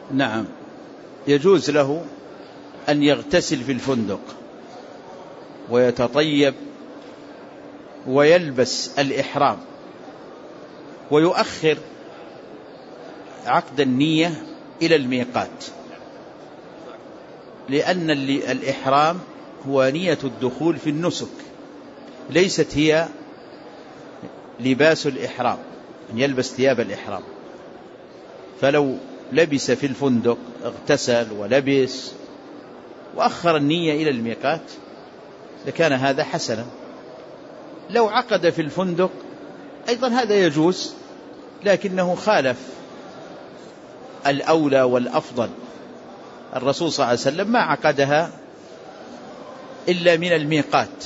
نعم، يجوز له أن يغتسل في الفندق ويتطيب ويلبس الإحرام ويؤخر عقد النية إلى الميقات، لأن الإحرام هو نية الدخول في النسك، ليست هي لباس الإحرام أن يلبس ثياب الإحرام. فلو لبس في الفندق اغتسل ولبس وأخر النية إلى الميقات لكان هذا حسنا. لو عقد في الفندق أيضا هذا يجوز، لكنه خالف الأولى والأفضل. الرسول صلى الله عليه وسلم ما عقدها إلا من الميقات،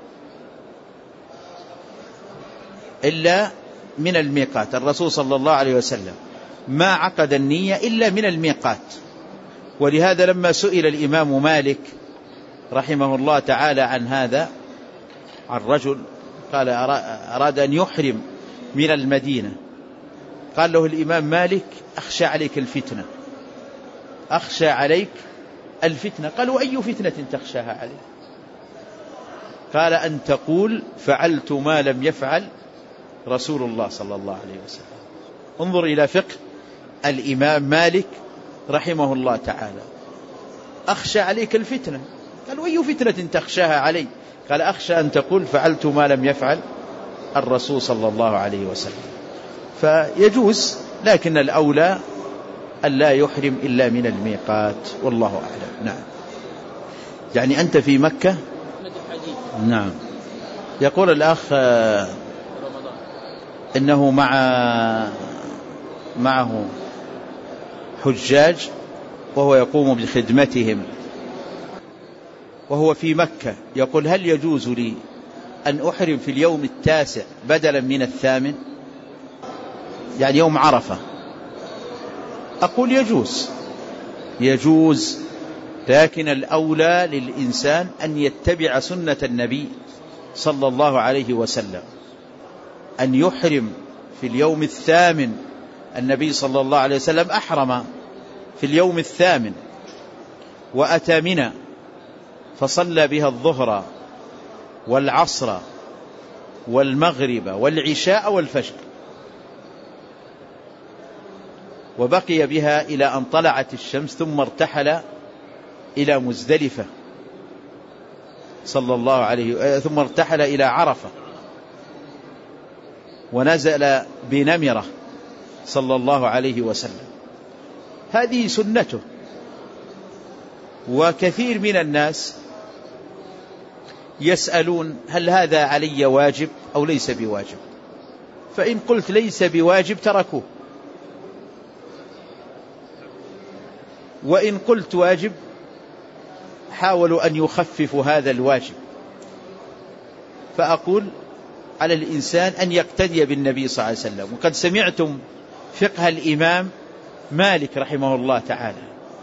الرسول صلى الله عليه وسلم ما عقد النية إلا من الميقات. ولهذا لما سئل الإمام مالك رحمه الله تعالى عن هذا، عن رجل قال أراد أن يحرم من المدينة، قال له الإمام مالك أخشى عليك الفتنة. قال وأي فتنة تخشاها عليه؟ قال أن تقول فعلت ما لم يفعل رسول الله صلى الله عليه وسلم. انظر إلى فقه الإمام مالك رحمه الله تعالى. أخشى عليك الفتنة، قال وأي فتنة تخشاها علي؟ قال أخشى أن تقول فعلت ما لم يفعل الرسول صلى الله عليه وسلم. فيجوز، لكن الأولى أن لا يحرم إلا من الميقات، والله أعلم. نعم. يعني أنت في مكة. نعم. يقول الأخ إنه معه حجاج وهو يقوم بخدمتهم وهو في مكة، يقول هل يجوز لي أن أحرم في اليوم 9 بدلا من 8، يعني يوم عرفة؟ أقول يجوز، لكن الأولى للإنسان أن يتبع سنة النبي صلى الله عليه وسلم، أن يحرم في اليوم 8. النبي صلى الله عليه وسلم أحرم في اليوم 8 وأتى منى فصلى بها الظهر والعصر والمغرب والعشاء والفجر، وبقي بها إلى أن طلعت الشمس، ثم ارتحل إلى مزدلفة صلى الله عليه، ثم ارتحل إلى عرفة ونزل بنمرة صلى الله عليه وسلم. هذه سنته. وكثير من الناس يسألون هل هذا علي واجب أو ليس بواجب؟ فإن قلت ليس بواجب تركوه، وإن قلت واجب حاولوا أن يخففوا هذا الواجب. فأقول على الإنسان أن يقتدي بالنبي صلى الله عليه وسلم. وقد سمعتم فقه الإمام مالك رحمه الله تعالى.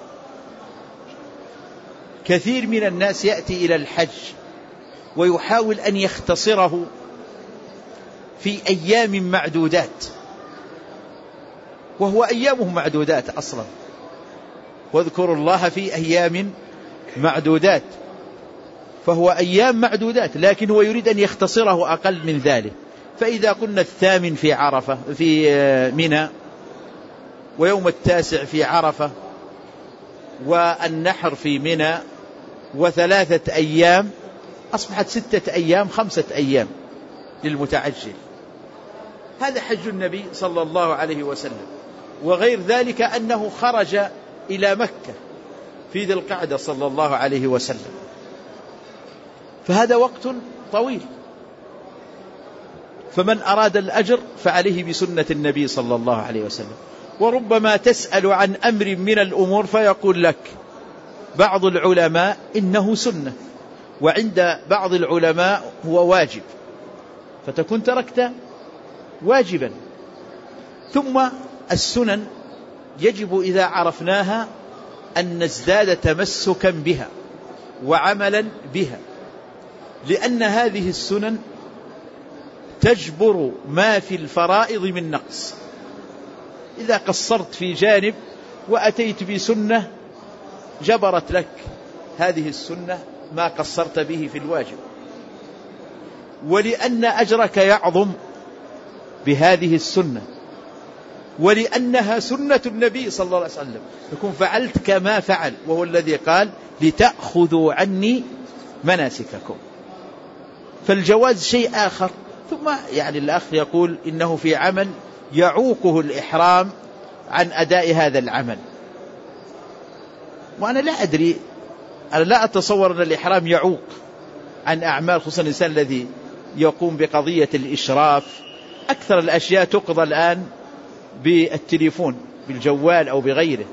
كثير من الناس يأتي إلى الحج ويحاول أن يختصره في أيام معدودات، وهو أيامه معدودات أصلا، واذكروا الله في أيام معدودات، فهو أيام معدودات، لكن هو يريد أن يختصره أقل من ذلك. فإذا قلنا 8 في عرفة في منى، ويوم 9 في عرفة، والنحر في منى، و3 أيام، أصبحت 6 أيام 5 أيام للمتعجل. هذا حج النبي صلى الله عليه وسلم. وغير ذلك أنه خرج إلى مكة في ذي القعدة صلى الله عليه وسلم، فهذا وقت طويل. فمن أراد الأجر فعليه بسنة النبي صلى الله عليه وسلم. وربما تسأل عن أمر من الأمور فيقول لك بعض العلماء إنه سنة، وعند بعض العلماء هو واجب، فتكون تركت واجبا. ثم السنن يجب إذا عرفناها أن نزداد تمسكا بها وعملا بها، لأن هذه السنن تجبر ما في الفرائض من نقص. إذا قصرت في جانب وأتيت بسنة جبرت لك هذه السنة ما قصرت به في الواجب، ولأن أجرك يعظم بهذه السنة، ولأنها سنة النبي صلى الله عليه وسلم، تكون فعلت كما فعل، وهو الذي قال لتأخذوا عني مناسككم. فالجواز شيء آخر. ثم يعني الأخ يقول إنه في عمل يعوقه الإحرام عن أداء هذا العمل، وأنا لا أدري، أنا لا أتصور أن الإحرام يعوق عن أعمال، خصوصا الإنسان الذي يقوم بقضية الإشراف. أكثر الأشياء تقضى الآن بالتليفون، بالجوال أو بغيره،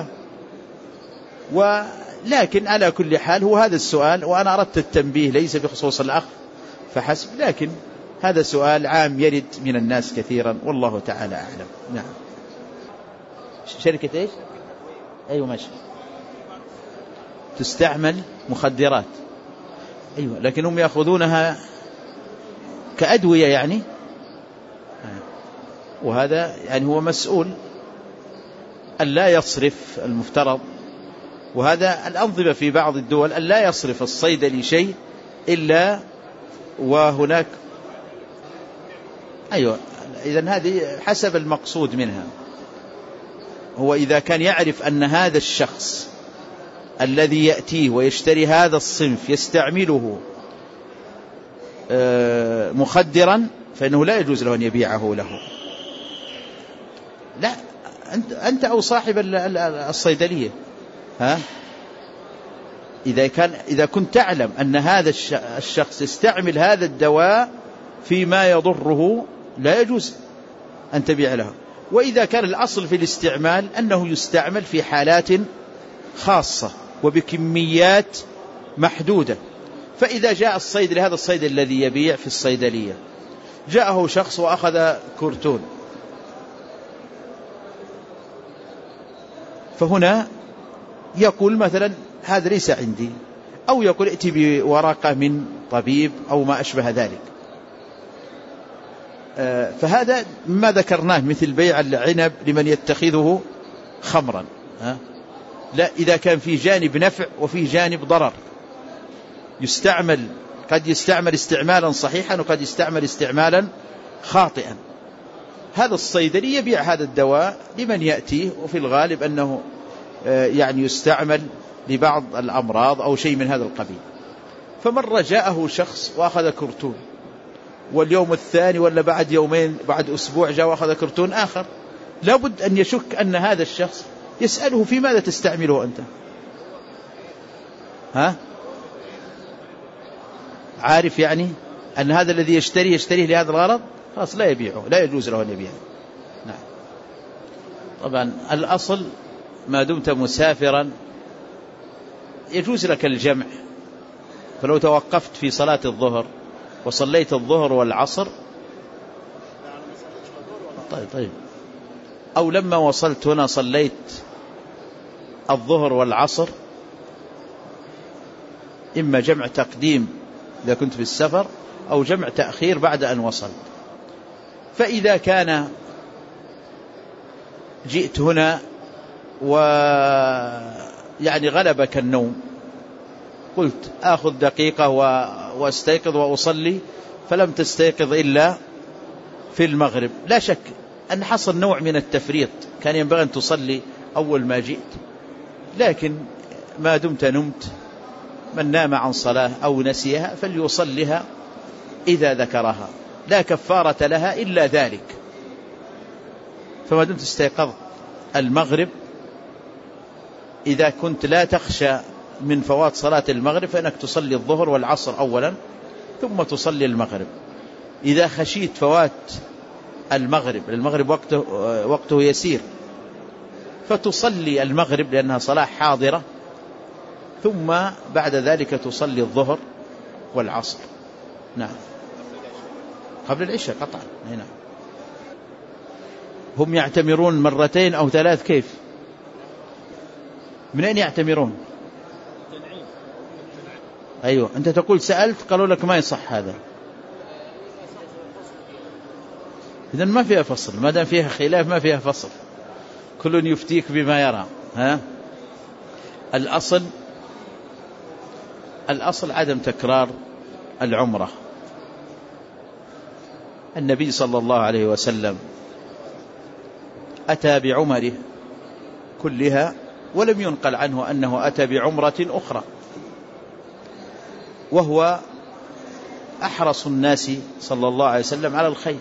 ولكن على كل حال هو هذا السؤال، وأنا أردت التنبيه ليس بخصوص الأخ فحسب، لكن هذا سؤال عام يرد من الناس كثيرا، والله تعالى أعلم. نعم. شركة إيش؟ أيوة ماشي، تستعمل مخدرات، أيوة، لكن هم يأخذونها كأدوية يعني، وهذا يعني هو مسؤول أن لا يصرف المفترض، وهذا الأنظمة في بعض الدول أن لا يصرف الصيدلي شيء إلا وهناك، أيوة، إذن هذه حسب المقصود منها. هو إذا كان يعرف أن هذا الشخص الذي يأتيه ويشتري هذا الصنف يستعمله مخدرا، فإنه لا يجوز له أن يبيعه له. لا، أنت أو صاحب الصيدلية، إذا كنت تعلم أن هذا الشخص يستعمل هذا الدواء فيما يضره، لا يجوز أن تبيع له. وإذا كان الأصل في الاستعمال أنه يستعمل في حالات خاصة وبكميات محدودة، فإذا جاء الصيدلي، هذا الصيدلي الذي يبيع في الصيدلية، جاءه شخص وأخذ كرتون، فهنا يقول مثلا هذا ليس عندي، أو يقول ائتي بورقة من طبيب أو ما أشبه ذلك، فهذا ما ذكرناه مثل بيع العنب لمن يتخذه خمرا. لا، إذا كان في جانب نفع وفي جانب ضرر، يستعمل، قد يستعمل استعمالا صحيحا وقد يستعمل استعمالا خاطئا. هذا الصيدلي يبيع هذا الدواء لمن يأتيه، وفي الغالب أنه يعني يستعمل لبعض الأمراض أو شيء من هذا القبيل. فمرة جاءه شخص وأخذ كرتون، واليوم الثاني ولا بعد يومين بعد أسبوع جاء وأخذ كرتون آخر، لابد أن يشك أن هذا الشخص، يسأله في ماذا تستعمله أنت؟ عارف يعني أن هذا الذي يشتريه لهذا الغرض، خلاص لا يبيعه، لا يجوز له أن يبيعه. نعم. طبعا الأصل ما دمت مسافرا يجوز لك الجمع، فلو توقفت في صلاة الظهر وصليت الظهر والعصر، طيب، أو لما وصلت هنا صليت الظهر والعصر، إما جمع تقديم إذا كنت في السفر، أو جمع تأخير بعد أن وصلت. فإذا كان جئت هنا ويعني غلبك النوم، قلت آخذ دقيقة واستيقظ وأصلي، فلم تستيقظ إلا في المغرب، لا شك أن حصل نوع من التفريط، كان ينبغي أن تصلي أول ما جئت، لكن ما دمت نمت، من نام عن صلاة أو نسيها فليصلها إذا ذكرها، لا كفارة لها إلا ذلك. فما دمت استيقظت المغرب، إذا كنت لا تخشى من فوات صلاة المغرب، فإنك تصلي الظهر والعصر أولا ثم تصلي المغرب. إذا خشيت فوات المغرب وقته يسير، فتصلي المغرب لأنها صلاة حاضرة، ثم بعد ذلك تصلي الظهر والعصر. نعم، قبل العشاء قطعا. نعم. هم يعتمرون مرتين أو ثلاث، كيف؟ من أين يعتمرون؟ أيوة، أنت تقول سألت قالوا لك ما يصح هذا، إذن ما فيها فصل، ما دام فيها خلاف ما فيها فصل، كل يفتيك بما يرى. الأصل عدم تكرار العمرة. النبي صلى الله عليه وسلم أتى بعمره كلها ولم ينقل عنه أنه أتى بعمرة أخرى، وهو أحرص الناس صلى الله عليه وسلم على الخير.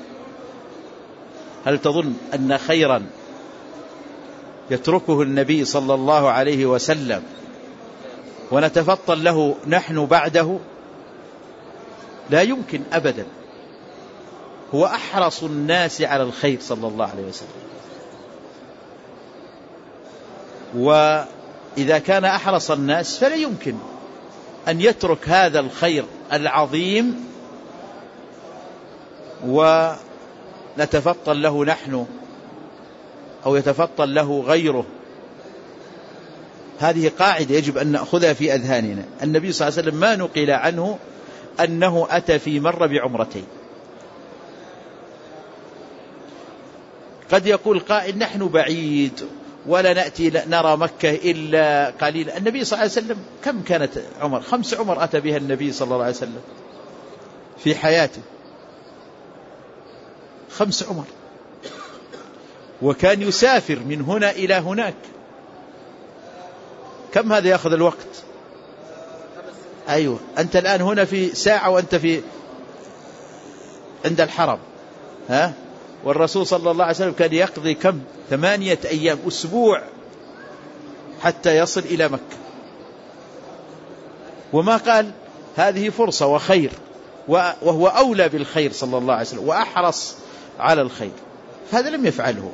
هل تظن أن خيرا يتركه النبي صلى الله عليه وسلم ونتفضل له نحن بعده؟ لا يمكن أبدا. هو أحرص الناس على الخير صلى الله عليه وسلم، وإذا كان أحرص الناس فلا يمكن أن يترك هذا الخير العظيم ونتفضل له نحن أو يتفضل له غيره. هذه قاعدة يجب أن نأخذها في أذهاننا. النبي صلى الله عليه وسلم ما نقل عنه أنه أتى في مرة بعمرتين. قد يقول قائل نحن بعيد ولا نأتي نرى مكة إلا قليلا. النبي صلى الله عليه وسلم كم كانت عمر؟ 5 عمر أتى بها النبي صلى الله عليه وسلم في حياته، 5 عمر، وكان يسافر من هنا إلى هناك. كم هذا يأخذ الوقت؟ أيوة، أنت الآن هنا في ساعة وأنت في عند الحرم، والرسول صلى الله عليه وسلم كان يقضي كم؟ 8 أيام، أسبوع، حتى يصل إلى مكة. وما قال هذه فرصة وخير، وهو أولى بالخير صلى الله عليه وسلم وأحرص على الخير، فهذا لم يفعله.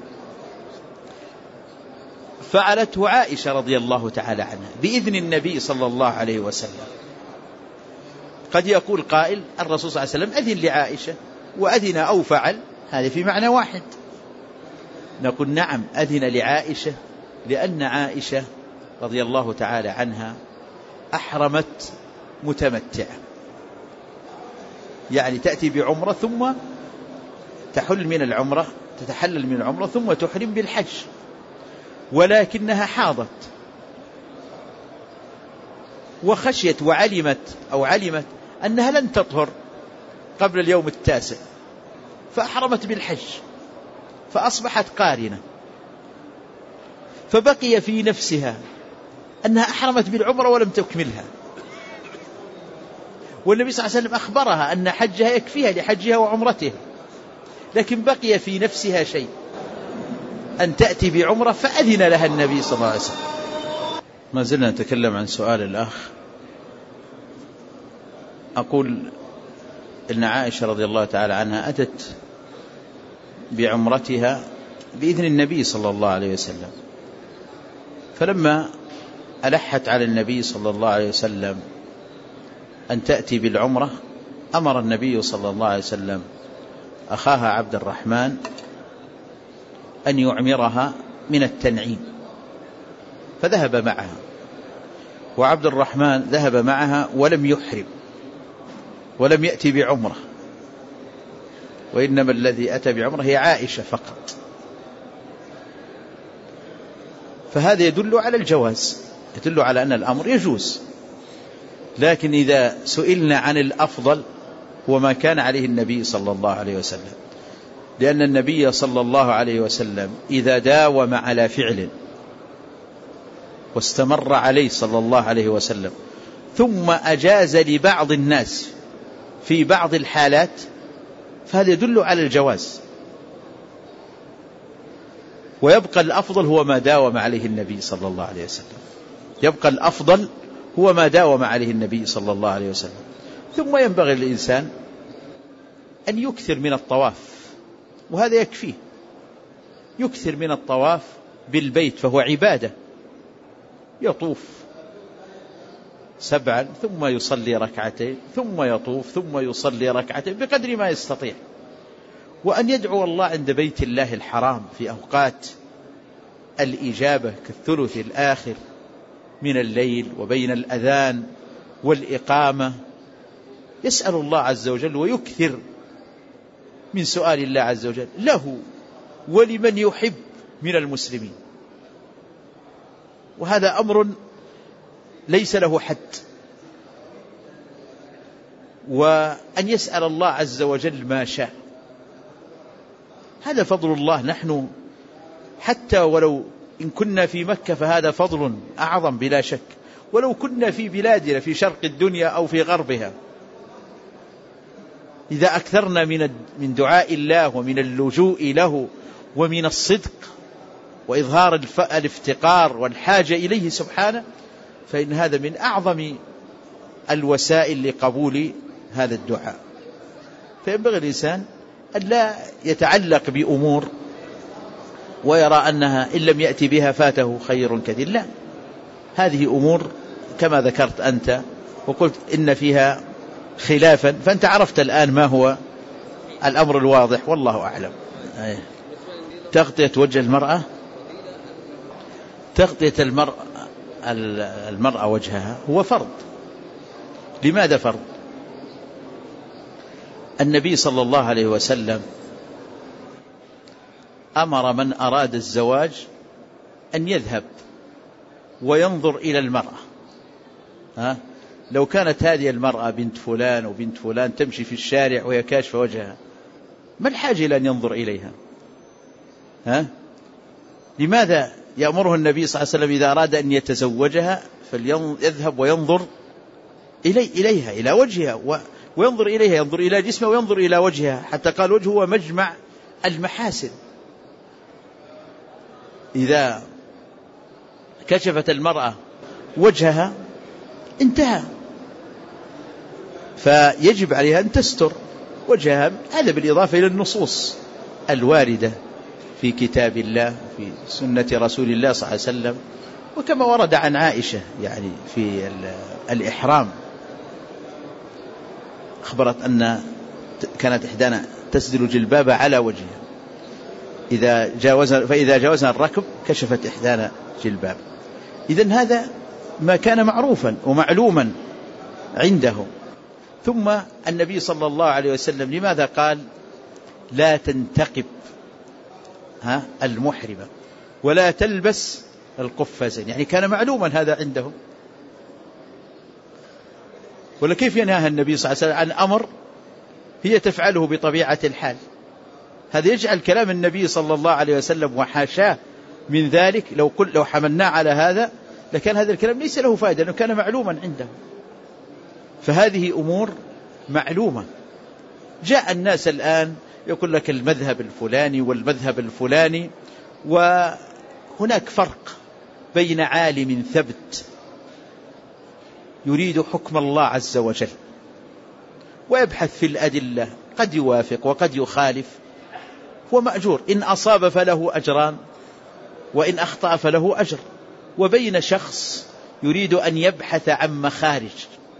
فعلته عائشة رضي الله تعالى عنها بإذن النبي صلى الله عليه وسلم. قد يقول قائل الرسول صلى الله عليه وسلم أذن لعائشة وأذن أو فعل، هذا في معنى واحد. نقول نعم، أذن لعائشة لأن عائشة رضي الله تعالى عنها أحرمت متمتعة، يعني تأتي بعمرة ثم تحل من العمرة، تتحلل من العمرة ثم تحرم بالحج، ولكنها حاضت وخشيت علمت أنها لن تطهر قبل اليوم 9، فأحرمت بالحج فأصبحت قارنة، فبقي في نفسها أنها أحرمت بالعمرة ولم تكملها، والنبي صلى الله عليه وسلم أخبرها أن حجها يكفيها لحجها وعمرتها، لكن بقي في نفسها شيء أن تأتي بعمرة، فأذن لها النبي صلى الله عليه وسلم. ما زلنا نتكلم عن سؤال الأخ. أقول إن عائشة رضي الله تعالى عنها أتت بعمرتها بإذن النبي صلى الله عليه وسلم، فلما ألحت على النبي صلى الله عليه وسلم أن تأتي بالعمرة، أمر النبي صلى الله عليه وسلم أخاها عبد الرحمن أن يعمرها من التنعيم، فذهب معها، وعبد الرحمن ذهب معها ولم يحرم ولم يأتي بعمرة، وإنما الذي أتى بعمرة هي عائشة فقط. فهذا يدل على الجواز، يدل على أن الأمر يجوز. لكن إذا سئلنا عن الأفضل هو ما كان عليه النبي صلى الله عليه وسلم، لأن النبي صلى الله عليه وسلم إذا داوم على فعل واستمر عليه صلى الله عليه وسلم ثم أجاز لبعض الناس في بعض الحالات، فهذا يدل على الجواز. ويبقى الأفضل هو ما داوم عليه النبي صلى الله عليه وسلم، يبقى الأفضل هو ما داوم عليه النبي صلى الله عليه وسلم. ثم ينبغي للإنسان أن يكثر من الطواف، وهذا يكفيه، يكثر من الطواف بالبيت فهو عبادة، يطوف 7 ثم يصلي 2 ثم يطوف ثم يصلي 2 بقدر ما يستطيع، وأن يدعو الله عند بيت الله الحرام في أوقات الإجابة كالثلث الآخر من الليل وبين الأذان والإقامة، يسأل الله عز وجل ويكثر من سؤال الله عز وجل له ولمن يحب من المسلمين، وهذا أمر ليس له حد. وأن يسأل الله عز وجل ما شاء، هذا فضل الله. نحن حتى ولو إن كنا في مكة فهذا فضل أعظم بلا شك، ولو كنا في بلادنا في شرق الدنيا أو في غربها، إذا أكثرنا من دعاء الله ومن اللجوء له ومن الصدق وإظهار الافتقار والحاجة إليه سبحانه، فإن هذا من أعظم الوسائل لقبول هذا الدعاء. فينبغي الإنسان أن لا يتعلق بأمور ويرى أنها إن لم يأتي بها فاته خير كثير. لا، هذه أمور كما ذكرت أنت وقلت إن فيها خلافا، فأنت عرفت الآن ما هو الأمر الواضح، والله أعلم. تغطية وجه المرأة، تغطية المرأة وجهها هو فرض. لماذا فرض؟ النبي صلى الله عليه وسلم أمر من أراد الزواج أن يذهب وينظر إلى المرأة. لو كانت هذه المرأة بنت فلان وبنت فلان تمشي في الشارع وهي كاشفة وجهها، ما الحاجة إلى أن ينظر إليها؟ لماذا يأمره النبي صلى الله عليه وسلم إذا أراد أن يتزوجها فليذهب وينظر إليها، إلى وجهها، وينظر إليها، ينظر إلى جسمها وينظر إلى وجهها، حتى قال وجهه هو مجمع المحاسن. إذا كشفت المرأة وجهها انتهى، فيجب عليها أن تستر وجهها، هذا بالإضافة إلى النصوص الواردة في كتاب الله في سنة رسول الله صلى الله عليه وسلم، وكما ورد عن عائشة يعني في الإحرام، أخبرت أن كانت إحدانا تسدل جلبابها على وجهها، فإذا جاوزنا الركب كشفت إحدانا جلباب. إذن هذا ما كان معروفا ومعلوما عنده. ثم النبي صلى الله عليه وسلم لماذا قال لا تنتقب المحرمة ولا تلبس القفازين؟ يعني كان معلوما هذا عندهم، ولا كيف ينهى النبي صلى الله عليه وسلم عن أمر هي تفعله بطبيعة الحال؟ هذا يجعل كلام النبي صلى الله عليه وسلم وحاشاه من ذلك، لو حملناه على هذا لكان هذا الكلام ليس له فائدة، لأنه كان معلوما عنده. فهذه أمور معلومة. جاء الناس الآن يقول لك المذهب الفلاني والمذهب الفلاني، وهناك فرق بين عالم ثبت يريد حكم الله عز وجل ويبحث في الأدلة، قد يوافق وقد يخالف، هو مأجور، إن أصاب فله أجران وإن أخطأ فله أجر، وبين شخص يريد أن يبحث عن مخارج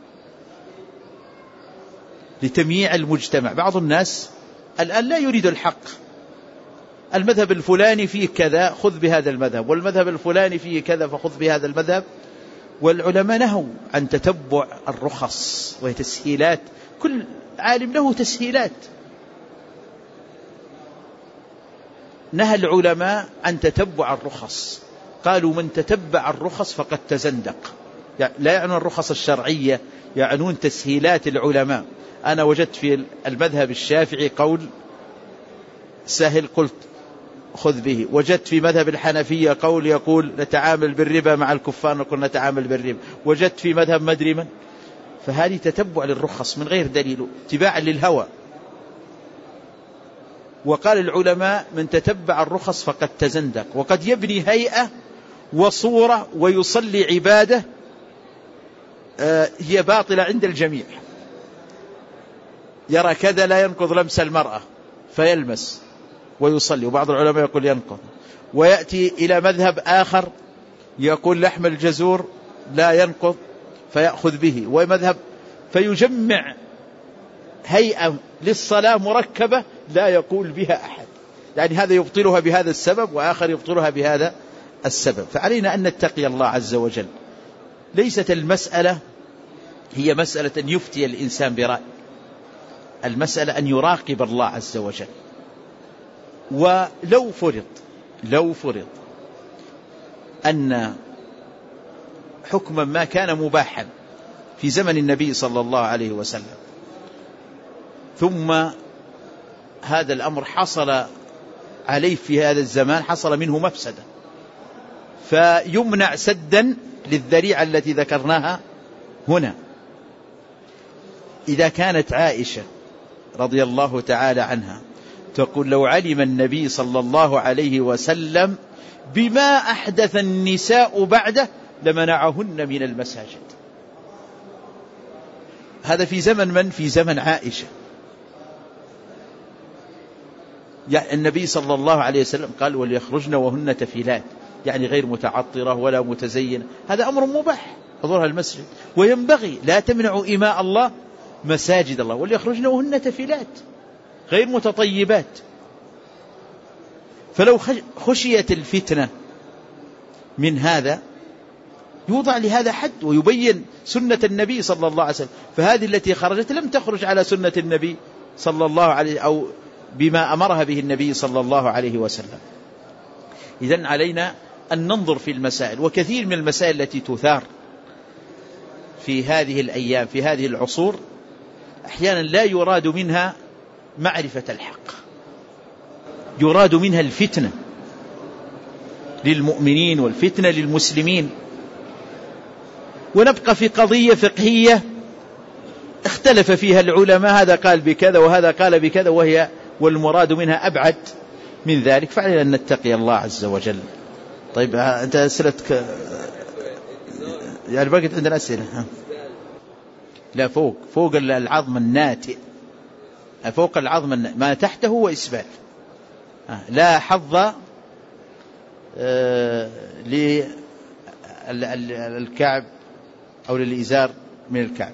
لتمييع المجتمع. بعض الناس الآن لا يريد الحق، المذهب الفلاني فيه كذا خذ بهذا المذهب، والمذهب الفلاني فيه كذا فخذ بهذا المذهب. والعلماء نهوا عن تتبع الرخص وهي تسهيلات، كل عالم له تسهيلات. نهى العلماء عن تتبع الرخص، قالوا من تتبع الرخص فقد تزندق. لا يعنون الرخص الشرعية، يعنون تسهيلات العلماء. أنا وجدت في المذهب الشافعي قول سهل قلت خذ به، وجدت في مذهب الحنفية قول يقول نتعامل بالربا مع الكفار نقول نتعامل بالربا، وجدت في مذهب مدري من. فهذه تتبع للرخص من غير دليل، اتباعا للهوى. وقال العلماء من تتبع الرخص فقد تزندق، وقد يبني هيئة وصورة ويصلي عبادة هي باطلة عند الجميع، يرى كذا لا ينقض لمس المرأة فيلمس ويصلي، وبعض العلماء يقول ينقض، ويأتي إلى مذهب آخر يقول لحم الجزور لا ينقض فيأخذ به، ومذهب فيجمع هيئة للصلاة مركبة لا يقول بها أحد، يعني هذا يبطلها بهذا السبب وآخر يبطلها بهذا السبب. فعلينا أن نتقي الله عز وجل. ليست المسألة هي مسألة أن يفتي الإنسان برأي، المسألة أن يراقب الله عز وجل. ولو فرض لو فرض أن حكما ما كان مباحا في زمن النبي صلى الله عليه وسلم، ثم هذا الأمر حصل عليه في هذا الزمان، حصل منه مفسدة، فيمنع سدا للذريعة التي ذكرناها هنا. إذا كانت عائشة رضي الله تعالى عنها تقول: لو علم النبي صلى الله عليه وسلم بما أحدث النساء بعده لمنعهن من المساجد. هذا في زمن من؟ في زمن عائشة. يعني النبي صلى الله عليه وسلم قال: وليخرجن وهن تفيلات، يعني غير متعطرة ولا متزينة، هذا أمر مباح حضورها المسجد، وينبغي لا تمنعوا إماء الله مساجد الله، وليخرجن وهن تفيلات غير متطيبات. فلو خشيت الفتنة من هذا يوضع لهذا حد ويبين سنة النبي صلى الله عليه وسلم. فهذه التي خرجت لم تخرج على سنة النبي صلى الله عليه أو بما أمرها به النبي صلى الله عليه وسلم. إذن علينا أن ننظر في المسائل، وكثير من المسائل التي تثار في هذه الأيام في هذه العصور أحيانا لا يراد منها معرفة الحق، يراد منها الفتنة للمؤمنين والفتنة للمسلمين. ونبقى في قضية فقهية اختلف فيها العلماء، هذا قال بكذا وهذا قال بكذا، والمراد منها أبعد من ذلك، فعلينا أن نتقي الله عز وجل. طيب أنت أسئلتك يعني بقيت عندنا أسئلة؟ لا، فوق العظم الناتئ، فوق العظم ما تحته هو إسبال، لا حظ للكعب أو للإزار من الكعب.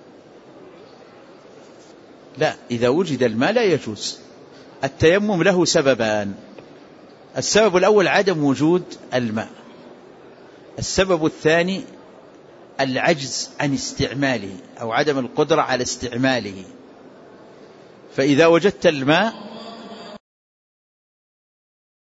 لا، إذا وجد الماء لا يجوز. التيمم له سببان: السبب الأول عدم وجود الماء، السبب الثاني العجز عن استعماله أو عدم القدرة على استعماله. فإذا وجدت الماء